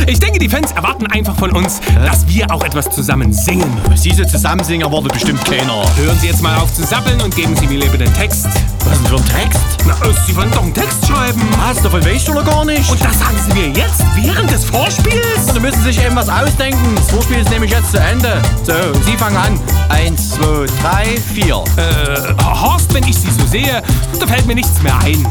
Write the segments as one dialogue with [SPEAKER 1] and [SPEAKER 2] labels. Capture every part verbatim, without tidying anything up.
[SPEAKER 1] Ich denke, die Fans erwarten einfach von uns, dass wir auch etwas zusammen singen.
[SPEAKER 2] Diese Zusammensingen erwartet bestimmt keiner.
[SPEAKER 1] Hören Sie jetzt mal auf zu sappeln und geben Sie mir lieber den Text.
[SPEAKER 2] Was ist denn für ein Text?
[SPEAKER 1] Na, Sie wollen doch einen Text schreiben.
[SPEAKER 2] Was, davon weißt du noch gar nicht?
[SPEAKER 1] Und das sagen Sie mir jetzt, während des Vorspiels?
[SPEAKER 2] Da müssen Sie sich eben was ausdenken. Das Vorspiel ist nämlich jetzt zu Ende. So, Sie fangen an. Eins, zwei, drei, vier.
[SPEAKER 1] Äh, Horst, wenn ich Sie so sehe, da fällt mir nichts mehr ein.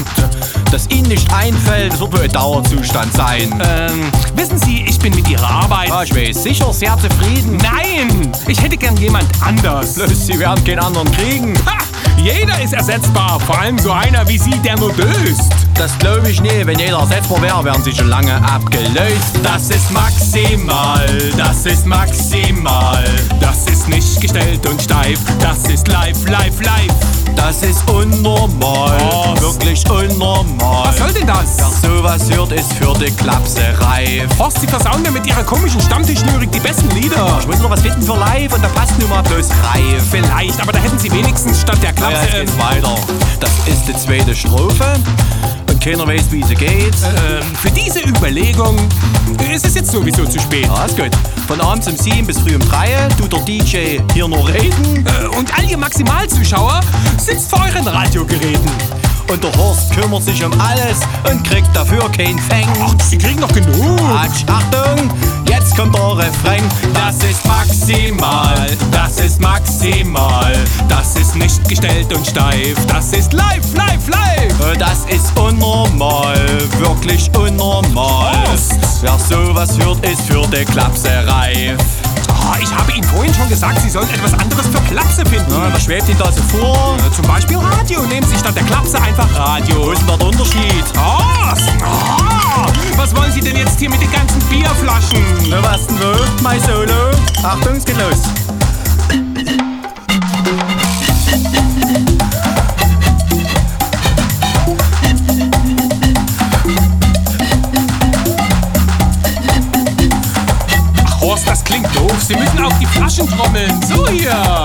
[SPEAKER 2] Dass Ihnen nicht einfällt, das wird wohl ein Dauerzustand sein.
[SPEAKER 1] Ähm, wissen Sie, ich bin mit Ihrer Arbeit...
[SPEAKER 2] Ja, ich weiß, sicher sehr zufrieden.
[SPEAKER 1] Nein, ich hätte gern jemand anders.
[SPEAKER 2] Bloß Sie werden keinen anderen kriegen.
[SPEAKER 1] Ha! Jeder ist ersetzbar, vor allem so einer wie Sie, der nur döst.
[SPEAKER 2] Das glaube ich nie. Wenn jeder ersetzbar wäre, wären Sie schon lange abgelöst.
[SPEAKER 1] Das ist maximal, das ist maximal. Das ist nicht gestellt und steif, das ist live, live, live.
[SPEAKER 2] Das ist unnormal,
[SPEAKER 1] Was?
[SPEAKER 2] wirklich unnormal.
[SPEAKER 1] Was soll denn das?
[SPEAKER 2] Wer sowas hört, ist für die Klapse reif.
[SPEAKER 1] Horst, Sie versauen mir mit Ihrer komischen Stammtischlyrik die besten Lieder.
[SPEAKER 2] Ich muss noch was finden für live und da passt nun mal bloß reif.
[SPEAKER 1] Vielleicht, aber da hätten Sie wenigstens statt der Klapse...
[SPEAKER 2] Ja, jetzt geht's weiter. Das ist die zweite Strophe und keiner weiß, wie sie geht.
[SPEAKER 1] Ähm, für diese Überlegung ist es jetzt sowieso zu spät.
[SPEAKER 2] Ja, ist gut. Von abends um sieben bis früh um drei tut der D J hier nur reden.
[SPEAKER 1] Äh, und all ihr Maximalzuschauer sitzt vor euren Radiogeräten.
[SPEAKER 2] Und der Horst kümmert sich um alles und kriegt dafür kein Feng.
[SPEAKER 1] Ach, Sie kriegen noch genug.
[SPEAKER 2] Quatsch. Achtung, jetzt kommt der Refrain.
[SPEAKER 1] Das ist maximal, das ist maximal. Das ist nicht gestellt und steif. Das ist live, live, live.
[SPEAKER 2] Das ist unnormal, wirklich unnormal.
[SPEAKER 1] Horst.
[SPEAKER 2] Wer sowas hört, ist für die Klapse reif.
[SPEAKER 1] Oh, ich habe Ihnen vorhin schon gesagt, Sie sollen etwas anderes für Klapse finden.
[SPEAKER 2] Ja, was schwebt Ihnen da so vor?
[SPEAKER 1] Äh, Zum Beispiel Radio. Nehmen Sie statt der Klapse einfach Radio.
[SPEAKER 2] Wo ist denn da der Unterschied?
[SPEAKER 1] Horst! Oh, was wollen Sie denn jetzt hier mit den ganzen Bierflaschen?
[SPEAKER 2] Na was denn wo? Mein Solo. Achtung, es geht los.
[SPEAKER 1] Horst, das klingt doof. Sie müssen auf die Flaschen trommeln. So hier.
[SPEAKER 2] Ja.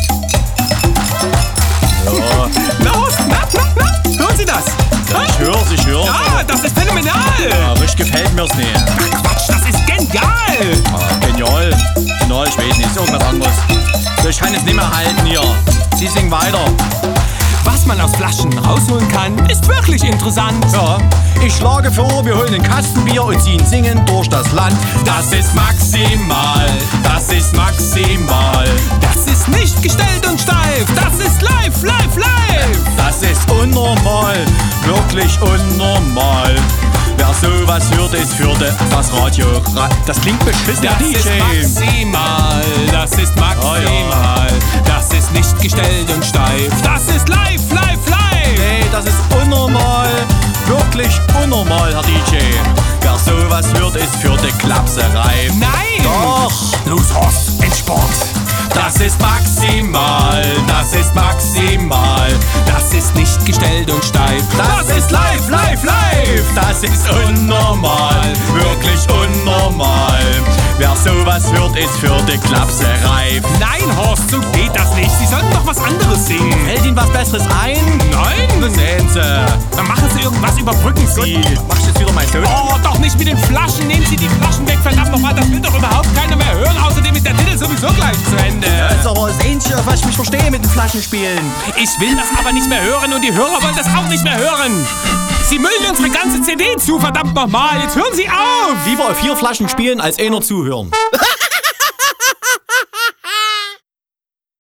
[SPEAKER 1] Na, Horst, na, na, na. Hören Sie das?
[SPEAKER 2] Ja, ich hör's, ich hör's.
[SPEAKER 1] Ja, das ist phänomenal.
[SPEAKER 2] Ja, richtig gefällt mir's nicht.
[SPEAKER 1] Ach, Quatsch, das ist genial.
[SPEAKER 2] Ah, genial. Genial, ich weiß nicht, ist irgendwas anderes. So, ich kann es nicht mehr halten hier. Sie singen weiter.
[SPEAKER 1] Was man aus Flaschen rausholen kann, ist wirklich interessant.
[SPEAKER 2] Ja, ich schlage vor, wir holen ein Kastenbier und ziehen singend durch das Land.
[SPEAKER 1] Das ist maximal, das ist maximal. Das ist nicht gestellt und steif. Das ist live, live, live.
[SPEAKER 2] Das ist unnormal, wirklich unnormal. Wer sowas hört, ist für de, das Radio. Ra das klingt beschissen,
[SPEAKER 1] Das
[SPEAKER 2] der D J.
[SPEAKER 1] ist maximal, das ist maximal.
[SPEAKER 2] Oh ja.
[SPEAKER 1] Das ist nicht gestellt und steif. Das ist live, live, live.
[SPEAKER 2] Nee, das ist unnormal, wirklich unnormal, Herr D J. Wer sowas hört, ist für die Klapse reif.
[SPEAKER 1] Nein!
[SPEAKER 2] Doch!
[SPEAKER 1] Los, Horst, Endsport! Das ist maximal, das ist maximal. Das ist nicht gestellt und steif.
[SPEAKER 2] Das, das ist live, live, live. Das ist unnormal, wirklich unnormal. Wer sowas hört, ist für die Klapse reif.
[SPEAKER 1] Nein, Horst, so geht das nicht. Sie sollten doch was anderes singen.
[SPEAKER 2] Fällt Ihnen was Besseres ein?
[SPEAKER 1] Nein!
[SPEAKER 2] Sehen Sie.
[SPEAKER 1] Dann machen Sie irgendwas, überbrücken Sie.
[SPEAKER 2] Mach ich jetzt wieder mein Ton?
[SPEAKER 1] Oh, doch nicht mit den Flaschen. Nehmen Sie die Flaschen weg, verdammt nochmal. Das will doch überhaupt keiner mehr hören. Außerdem ist der Titel sowieso gleich zu Ende.
[SPEAKER 2] Das ist aber das Einzige, auf was ich mich verstehe mit den Flaschenspielen.
[SPEAKER 1] Ich will das aber nicht mehr hören und die Hörer wollen das auch nicht mehr hören. Sie müllen unsere ganze C D zu, verdammt nochmal. Jetzt hören Sie auf.
[SPEAKER 2] Lieber auf vier Flaschen spielen, als einer zuhören.